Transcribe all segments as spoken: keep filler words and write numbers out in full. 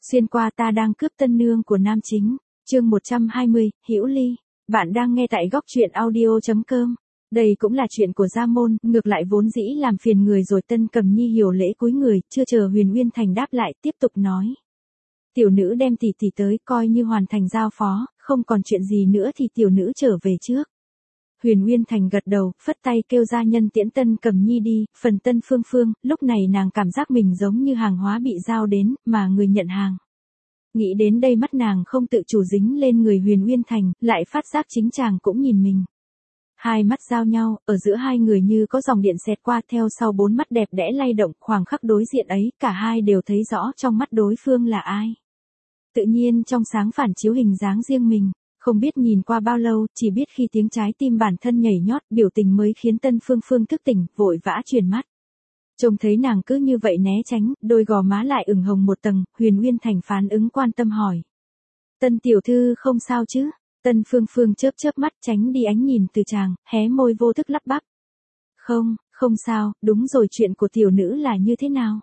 Xuyên qua ta đang cướp tân nương của nam chính. Chương một trăm hai mươi, Hữu Ly. Bạn đang nghe tại góc truyện audio chấm com. Đây cũng là chuyện của Gia Môn, ngược lại vốn dĩ làm phiền người rồi Tân Cầm Nhi hiểu lễ cúi người, chưa chờ Huyền Uyên Thành đáp lại, tiếp tục nói. Tiểu nữ đem tỷ tỷ tới, coi như hoàn thành giao phó, không còn chuyện gì nữa thì tiểu nữ trở về trước. Huyền Uyên Thành gật đầu, phất tay kêu gia nhân tiễn Tân Cầm Nhi đi, phần Tân Phương Phương, lúc này nàng cảm giác mình giống như hàng hóa bị giao đến, mà người nhận hàng. Nghĩ đến đây mắt nàng không tự chủ dính lên người Huyền Uyên Thành, lại phát giác chính chàng cũng nhìn mình. Hai mắt giao nhau, ở giữa hai người như có dòng điện xẹt qua, theo sau bốn mắt đẹp đẽ lay động, khoảng khắc đối diện ấy, cả hai đều thấy rõ trong mắt đối phương là ai. Tự nhiên trong sáng phản chiếu hình dáng riêng mình, không biết nhìn qua bao lâu, chỉ biết khi tiếng trái tim bản thân nhảy nhót, biểu tình mới khiến Tân Phương Phương thức tỉnh, vội vã chuyển mắt. Trông thấy nàng cứ như vậy né tránh, đôi gò má lại ửng hồng một tầng, Huyền Uyên Thành phán ứng quan tâm hỏi. Tân tiểu thư không sao chứ? Tân Phương Phương chớp chớp mắt tránh đi ánh nhìn từ chàng, hé môi vô thức lắp bắp. Không, không sao, đúng rồi, chuyện của tiểu nữ là như thế nào?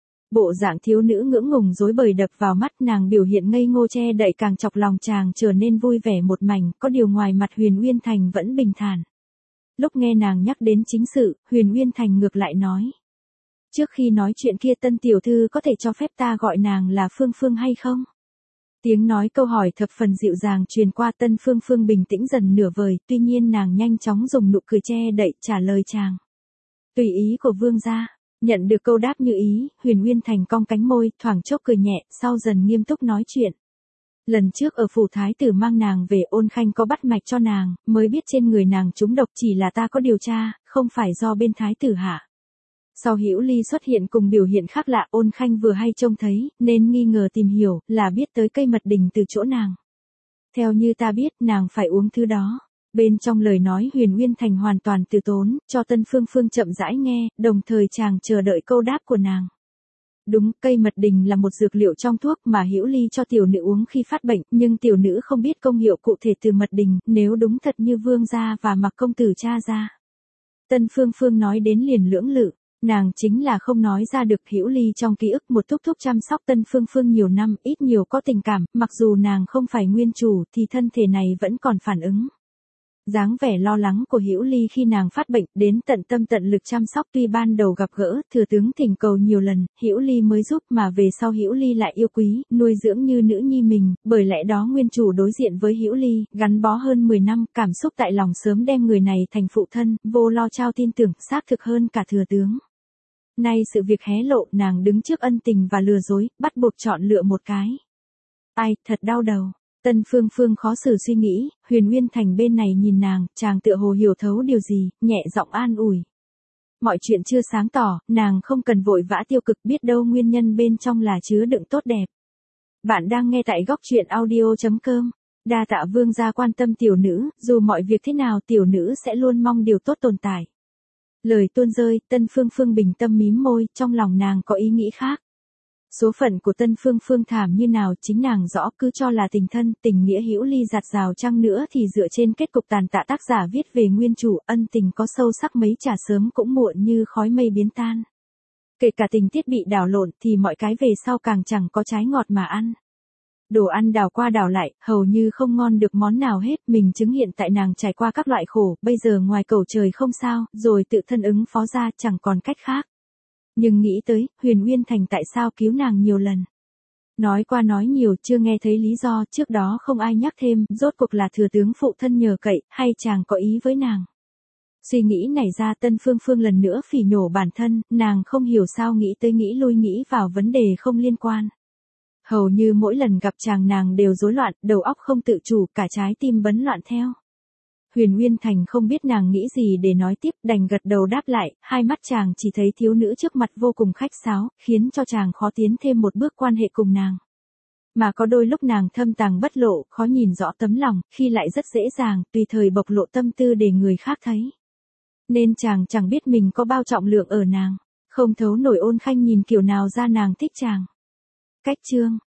Bộ dạng thiếu nữ ngưỡng ngùng rối bời đập vào mắt, nàng biểu hiện ngây ngô che đậy càng chọc lòng chàng trở nên vui vẻ một mảnh, có điều ngoài mặt Huyền Uyên Thành vẫn bình thản. Lúc nghe nàng nhắc đến chính sự, Huyền Uyên Thành ngược lại nói. Trước khi nói chuyện kia Tân tiểu thư có thể cho phép ta gọi nàng là Phương Phương hay không? Tiếng nói câu hỏi thập phần dịu dàng truyền qua, Tân Phương Phương bình tĩnh dần nửa vời, tuy nhiên nàng nhanh chóng dùng nụ cười che đậy trả lời chàng. Tùy ý của vương gia. Nhận được câu đáp như ý, Huyền Uyên Thành cong cánh môi, thoảng chốc cười nhẹ, sau dần nghiêm túc nói chuyện. Lần trước ở phủ thái tử mang nàng về, Ôn Khanh có bắt mạch cho nàng, mới biết trên người nàng trúng độc, chỉ là ta có điều tra, không phải do bên thái tử hạ. Sau Hữu Ly xuất hiện cùng biểu hiện khác lạ, Ôn Khanh vừa hay trông thấy, nên nghi ngờ tìm hiểu, là biết tới cây mật đình từ chỗ nàng. Theo như ta biết, nàng phải uống thứ đó. Bên trong lời nói Huyền Uyên Thành hoàn toàn từ tốn, cho Tân Phương Phương chậm rãi nghe, đồng thời chàng chờ đợi câu đáp của nàng. Đúng, cây mật đình là một dược liệu trong thuốc mà Hữu Ly cho tiểu nữ uống khi phát bệnh, nhưng tiểu nữ không biết công hiệu cụ thể từ mật đình, nếu đúng thật như vương gia và Mặc công tử cha ra. Tân Phương Phương nói đến liền lưỡng lự. Nàng chính là không nói ra được. Hữu Ly trong ký ức một thúc thúc chăm sóc Tân Phương Phương nhiều năm, ít nhiều có tình cảm, mặc dù nàng không phải nguyên chủ thì thân thể này vẫn còn phản ứng. Dáng vẻ lo lắng của Hữu Ly khi nàng phát bệnh, đến tận tâm tận lực chăm sóc, tuy ban đầu gặp gỡ, thừa tướng thỉnh cầu nhiều lần, Hữu Ly mới giúp, mà về sau Hữu Ly lại yêu quý, nuôi dưỡng như nữ nhi mình, bởi lẽ đó nguyên chủ đối diện với Hữu Ly, gắn bó hơn mười năm, cảm xúc tại lòng sớm đem người này thành phụ thân, vô lo trao tin tưởng, xác thực hơn cả thừa tướng. Nay sự việc hé lộ, nàng đứng trước ân tình và lừa dối, bắt buộc chọn lựa một cái. Ai, thật đau đầu. Tân Phương Phương khó xử suy nghĩ, Huyền Uyên Thành bên này nhìn nàng, chàng tựa hồ hiểu thấu điều gì, nhẹ giọng an ủi. Mọi chuyện chưa sáng tỏ, nàng không cần vội vã tiêu cực, biết đâu nguyên nhân bên trong là chứa đựng tốt đẹp. Bạn đang nghe tại góc truyện audio chấm com. Đa tạ vương gia quan tâm tiểu nữ, dù mọi việc thế nào tiểu nữ sẽ luôn mong điều tốt tồn tại. Lời tuôn rơi, Tân Phương Phương bình tâm mím môi, trong lòng nàng có ý nghĩ khác. Số phận của Tân Phương Phương thảm như nào chính nàng rõ, cứ cho là tình thân, tình nghĩa Hữu Ly giạt rào chăng nữa thì dựa trên kết cục tàn tạ tác giả viết về nguyên chủ, ân tình có sâu sắc mấy chả sớm cũng muộn như khói mây biến tan. Kể cả tình tiết bị đảo lộn thì mọi cái về sau càng chẳng có trái ngọt mà ăn. Đồ ăn đảo qua đảo lại, hầu như không ngon được món nào hết, mình chứng hiện tại nàng trải qua các loại khổ, bây giờ ngoài cầu trời không sao, rồi tự thân ứng phó ra, chẳng còn cách khác. Nhưng nghĩ tới, Huyền Uyên Thành tại sao cứu nàng nhiều lần. Nói qua nói nhiều, chưa nghe thấy lý do, trước đó không ai nhắc thêm, rốt cuộc là thừa tướng phụ thân nhờ cậy, hay chàng có ý với nàng. Suy nghĩ nảy ra, Tân Phương Phương lần nữa phỉ nhổ bản thân, nàng không hiểu sao nghĩ tới nghĩ lui nghĩ vào vấn đề không liên quan. Hầu như mỗi lần gặp chàng nàng đều rối loạn, đầu óc không tự chủ, cả trái tim bấn loạn theo. Huyền Uyên Thành không biết nàng nghĩ gì để nói tiếp, đành gật đầu đáp lại, hai mắt chàng chỉ thấy thiếu nữ trước mặt vô cùng khách sáo, khiến cho chàng khó tiến thêm một bước quan hệ cùng nàng. Mà có đôi lúc nàng thâm tàng bất lộ, khó nhìn rõ tấm lòng, khi lại rất dễ dàng, tùy thời bộc lộ tâm tư để người khác thấy. Nên chàng chẳng biết mình có bao trọng lượng ở nàng, không thấu nổi. Ôn Khanh nhìn kiểu nào ra nàng thích chàng. Cách chương.